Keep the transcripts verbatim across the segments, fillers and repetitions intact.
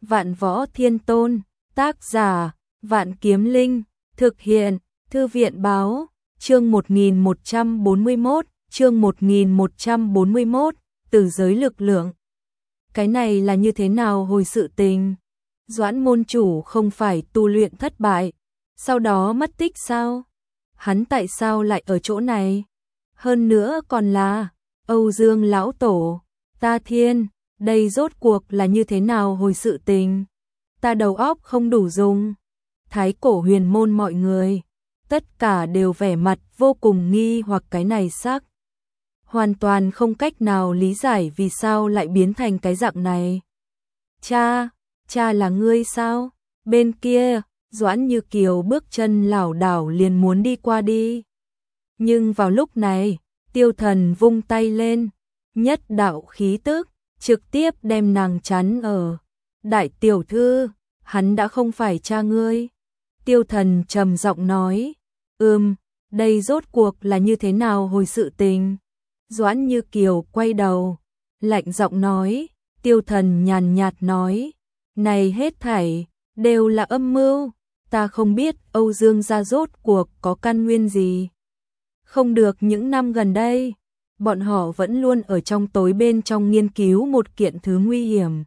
Vạn Võ Thiên Tôn, tác giả, Vạn Kiếm Linh, thực hiện, Thư viện báo, chương một nghìn một trăm bốn mươi mốt, chương một nghìn một trăm bốn mươi mốt, từ giới lực lượng. Cái này là như thế nào hồi sự tình? Doãn môn chủ không phải tu luyện thất bại, sau đó mất tích sao? Hắn tại sao lại ở chỗ này? Hơn nữa còn là Âu Dương lão tổ, ta thiên, đây rốt cuộc là như thế nào hồi sự tình? Ta đầu óc không đủ dùng. Thái cổ huyền môn mọi người, tất cả đều vẻ mặt vô cùng nghi hoặc cái này sắc. Hoàn toàn không cách nào lý giải vì sao lại biến thành cái dạng này. Cha, cha là ngươi sao? Bên kia, Doãn Như Kiều bước chân lảo đảo liền muốn đi qua đi. Nhưng vào lúc này, Tiêu Thần vung tay lên, nhất đạo khí tức, trực tiếp đem nàng chắn ở. Đại tiểu thư, hắn đã không phải cha ngươi. Tiêu Thần trầm giọng nói, ừm, đây rốt cuộc là như thế nào hồi sự tình? Doãn Như Kiều quay đầu, lạnh giọng nói, Tiêu Thần nhàn nhạt nói, này hết thảy, đều là âm mưu, ta không biết Âu Dương gia rốt cuộc có căn nguyên gì. Không được những năm gần đây, bọn họ vẫn luôn ở trong tối bên trong nghiên cứu một kiện thứ nguy hiểm.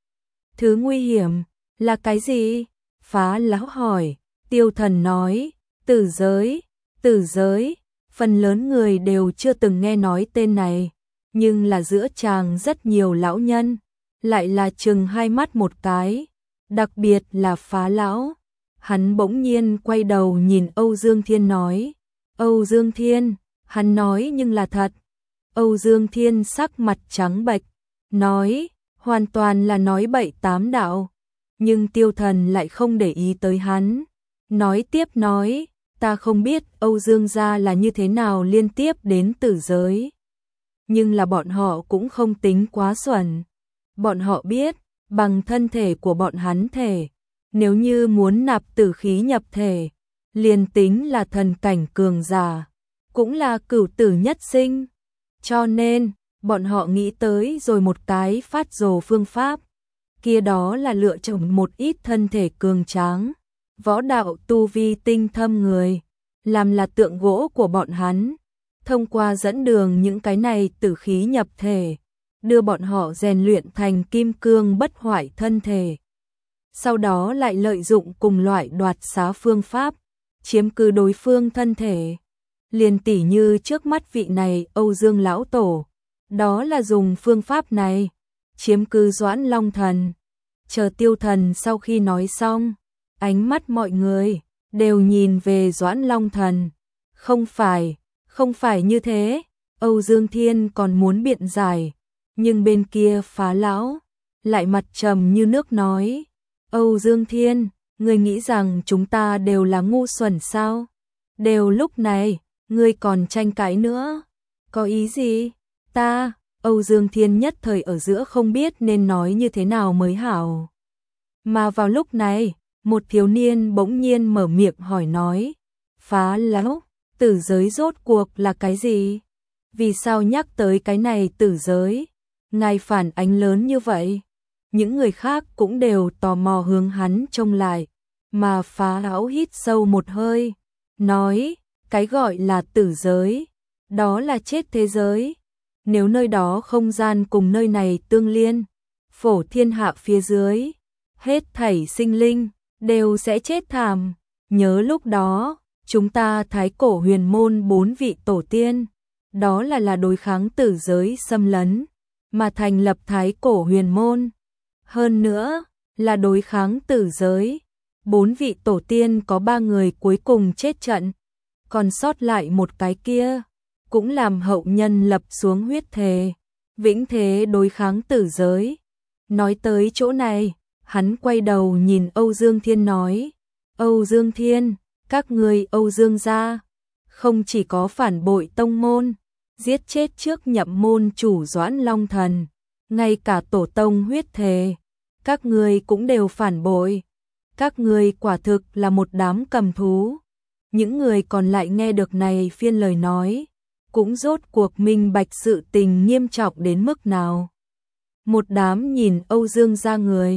Thứ nguy hiểm, là cái gì? Phá lão hỏi, Tiêu Thần nói, tử giới, tử giới, phần lớn người đều chưa từng nghe nói tên này, nhưng là giữa chàng rất nhiều lão nhân, lại là chừng hai mắt một cái, đặc biệt là Phá lão. Hắn bỗng nhiên quay đầu nhìn Âu Dương Thiên nói, Âu Dương Thiên, hắn nói nhưng là thật. Âu Dương Thiên sắc mặt trắng bệch, nói, hoàn toàn là nói bậy tám đạo, nhưng Tiêu Thần lại không để ý tới hắn, nói tiếp nói, ta không biết Âu Dương gia là như thế nào liên tiếp đến tử giới, nhưng là bọn họ cũng không tính quá xuẩn, bọn họ biết, bằng thân thể của bọn hắn thể, nếu như muốn nạp tử khí nhập thể, liền tính là thần cảnh cường giả, cũng là cửu tử nhất sinh. Cho nên, bọn họ nghĩ tới rồi một cái phát rồ phương pháp, kia đó là lựa chọn một ít thân thể cường tráng, võ đạo tu vi tinh thâm người, làm là tượng gỗ của bọn hắn, thông qua dẫn đường những cái này tử khí nhập thể, đưa bọn họ rèn luyện thành kim cương bất hoại thân thể. Sau đó lại lợi dụng cùng loại đoạt xá phương pháp, chiếm cứ đối phương thân thể. Liền tỉ như trước mắt vị này Âu Dương lão tổ, đó là dùng phương pháp này, chiếm cứ Doãn Long Thần. Chờ Tiêu Thần sau khi nói xong, ánh mắt mọi người đều nhìn về Doãn Long Thần. Không phải, không phải như thế, Âu Dương Thiên còn muốn biện giải, nhưng bên kia Phá lão lại mặt trầm như nước nói, Âu Dương Thiên, ngươi nghĩ rằng chúng ta đều là ngu xuẩn sao? Đều lúc này, ngươi còn tranh cãi nữa, có ý gì? Ta, Âu Dương Thiên nhất thời ở giữa không biết nên nói như thế nào mới hảo. Mà vào lúc này, một thiếu niên bỗng nhiên mở miệng hỏi nói, Phá lão, tử giới rốt cuộc là cái gì? Vì sao nhắc tới cái này tử giới? Ngài phản ánh lớn như vậy? Những người khác cũng đều tò mò hướng hắn trông lại, mà Phá lão hít sâu một hơi, nói, cái gọi là tử giới, đó là chết thế giới. Nếu nơi đó không gian cùng nơi này tương liên, phổ thiên hạ phía dưới, hết thảy sinh linh, đều sẽ chết thảm. Nhớ lúc đó, chúng ta thái cổ huyền môn bốn vị tổ tiên, đó là là đối kháng tử giới xâm lấn, mà thành lập thái cổ huyền môn. Hơn nữa, là đối kháng tử giới, bốn vị tổ tiên có ba người cuối cùng chết trận, còn sót lại một cái kia, cũng làm hậu nhân lập xuống huyết thề, vĩnh thế đối kháng tử giới. Nói tới chỗ này, hắn quay đầu nhìn Âu Dương Thiên nói, Âu Dương Thiên, các ngươi Âu Dương gia, không chỉ có phản bội tông môn, giết chết trước nhậm môn chủ Doãn Long Thần, ngay cả tổ tông huyết thề, các ngươi cũng đều phản bội. Các ngươi quả thực là một đám cầm thú. Những người còn lại nghe được này phiên lời nói, cũng rốt cuộc minh bạch sự tình nghiêm trọng đến mức nào. Một đám nhìn Âu Dương gia người,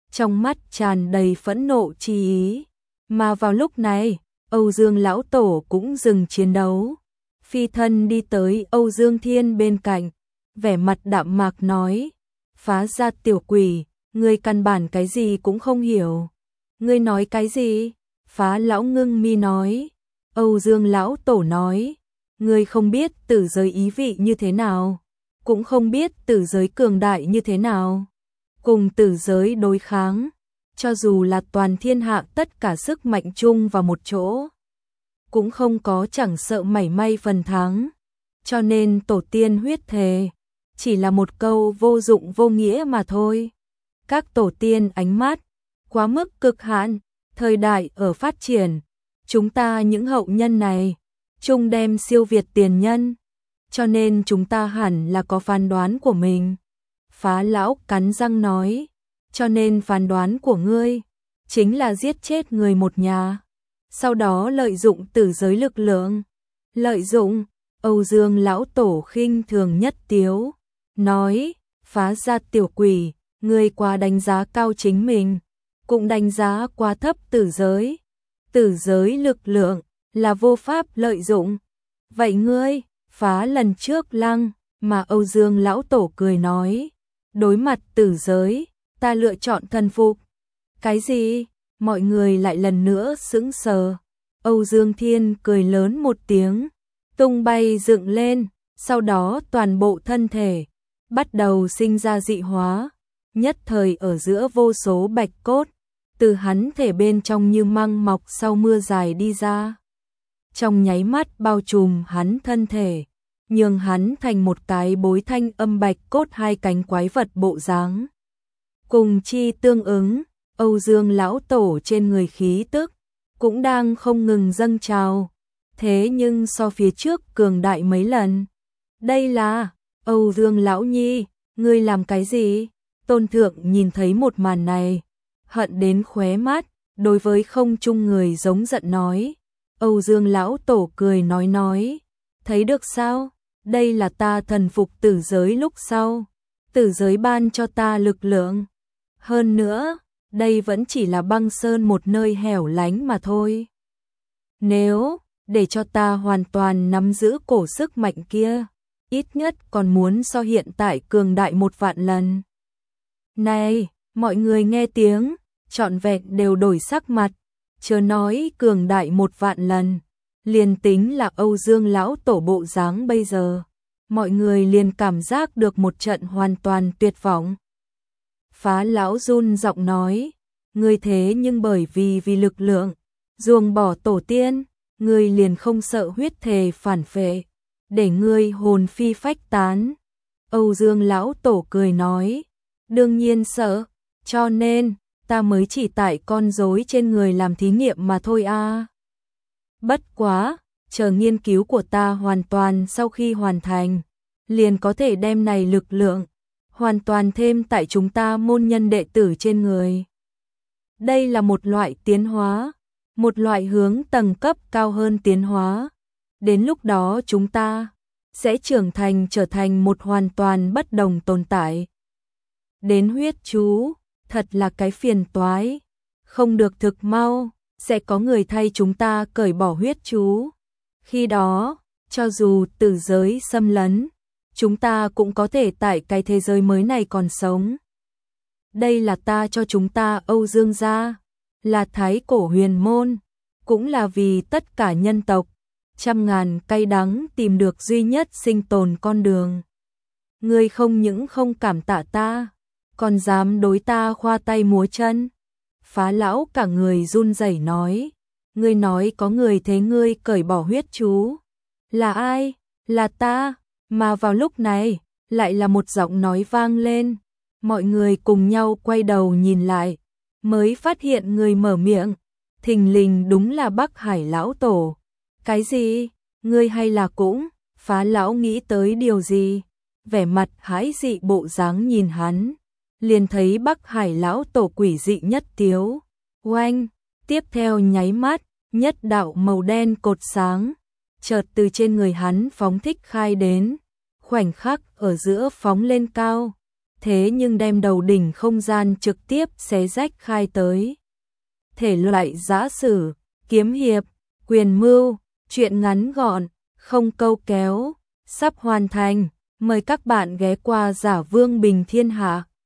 trong mắt tràn đầy phẫn nộ chi ý. Mà vào lúc này, Âu Dương lão tổ cũng dừng chiến đấu. Phi thân đi tới Âu Dương Thiên bên cạnh, vẻ mặt đạm mạc nói, Phá gia tiểu quỷ, ngươi căn bản cái gì cũng không hiểu. Ngươi nói cái gì? Phá lão ngưng mi nói. Âu Dương lão tổ nói, ngươi không biết tử giới ý vị như thế nào, cũng không biết tử giới cường đại như thế nào. Cùng tử giới đối kháng, cho dù là toàn thiên hạ tất cả sức mạnh chung vào một chỗ, cũng không có chẳng sợ mảy may phần thắng. Cho nên tổ tiên huyết thề chỉ là một câu vô dụng vô nghĩa mà thôi. Các tổ tiên ánh mắt quá mức cực hạn, thời đại ở phát triển, chúng ta những hậu nhân này chung đem siêu việt tiền nhân, cho nên chúng ta hẳn là có phán đoán của mình. Phá lão cắn răng nói, cho nên phán đoán của ngươi chính là giết chết người một nhà, sau đó lợi dụng tử giới lực lượng. Lợi dụng? Âu Dương lão tổ khinh thường nhất tiếu, nói, Phá gia tiểu quỷ, ngươi quá đánh giá cao chính mình, cũng đánh giá quá thấp tử giới. Tử giới lực lượng là vô pháp lợi dụng. Vậy ngươi, phá lần trước lăng, mà Âu Dương lão tổ cười nói, đối mặt tử giới, ta lựa chọn thần phục. Cái gì? Mọi người lại lần nữa sững sờ. Âu Dương Thiên cười lớn một tiếng, tung bay dựng lên, sau đó toàn bộ thân thể bắt đầu sinh ra dị hóa, nhất thời ở giữa vô số bạch cốt từ hắn thể bên trong như măng mọc sau mưa dài đi ra. Trong nháy mắt bao trùm hắn thân thể, nhường hắn thành một cái bối thanh âm bạch cốt hai cánh quái vật bộ dáng. Cùng chi tương ứng, Âu Dương lão tổ trên người khí tức cũng đang không ngừng dâng trào, thế nhưng so phía trước cường đại mấy lần. Đây là, Âu Dương lão nhi, ngươi làm cái gì? Tôn thượng nhìn thấy một màn này, hận đến khóe mắt, đối với không trung người giống giận nói. Âu Dương lão tổ cười nói nói, thấy được sao? Đây là ta thần phục tử giới lúc sau, tử giới ban cho ta lực lượng. Hơn nữa, đây vẫn chỉ là băng sơn một nơi hẻo lánh mà thôi. Nếu để cho ta hoàn toàn nắm giữ cổ sức mạnh kia, ít nhất còn muốn so hiện tại cường đại một vạn lần. Này, mọi người nghe tiếng, trọn vẹn đều đổi sắc mặt, chớ nói cường đại một vạn lần, liền tính là Âu Dương lão tổ bộ dáng bây giờ, mọi người liền cảm giác được một trận hoàn toàn tuyệt vọng. Phá lão run giọng nói, ngươi thế nhưng bởi vì vì lực lượng, ruồng bỏ tổ tiên, ngươi liền không sợ huyết thề phản phệ, để ngươi hồn phi phách tán. Âu Dương lão tổ cười nói, đương nhiên sợ, cho nên ta mới chỉ tại con rối trên người làm thí nghiệm mà thôi a. À. Bất quá, chờ nghiên cứu của ta hoàn toàn sau khi hoàn thành, liền có thể đem này lực lượng hoàn toàn thêm tại chúng ta môn nhân đệ tử trên người. Đây là một loại tiến hóa, một loại hướng tầng cấp cao hơn tiến hóa. Đến lúc đó chúng ta sẽ trưởng thành trở thành một hoàn toàn bất đồng tồn tại. Đến huyết chú, thật là cái phiền toái, không được thực mau, sẽ có người thay chúng ta cởi bỏ huyết chú. Khi đó, cho dù tử giới xâm lấn, chúng ta cũng có thể tại cái thế giới mới này còn sống. Đây là ta cho chúng ta Âu Dương gia, là thái cổ huyền môn, cũng là vì tất cả nhân tộc, trăm ngàn cay đắng tìm được duy nhất sinh tồn con đường. Ngươi không những không cảm tạ ta, còn dám đối ta khoa tay múa chân. Phá lão cả người run rẩy nói, ngươi nói có người thế ngươi cởi bỏ huyết chú. Là ai? Là ta. Mà vào lúc này, lại là một giọng nói vang lên. Mọi người cùng nhau quay đầu nhìn lại, mới phát hiện người mở miệng, thình lình đúng là Bắc Hải lão tổ. Cái gì? Ngươi hay là cũng? Phá lão nghĩ tới điều gì? Vẻ mặt hãi dị bộ dáng nhìn hắn, liền thấy Bắc Hải lão tổ quỷ dị nhất tiếu. Oanh, tiếp theo nháy mắt, nhất đạo màu đen cột sáng, chợt từ trên người hắn phóng thích khai đến, khoảnh khắc ở giữa phóng lên cao, thế nhưng đem đầu đỉnh không gian trực tiếp xé rách khai tới. Thể loại giã sử, kiếm hiệp, quyền mưu, truyện ngắn gọn, không câu kéo, sắp hoàn thành, mời các bạn ghé qua Giả Vương Bình Thiên Hạ.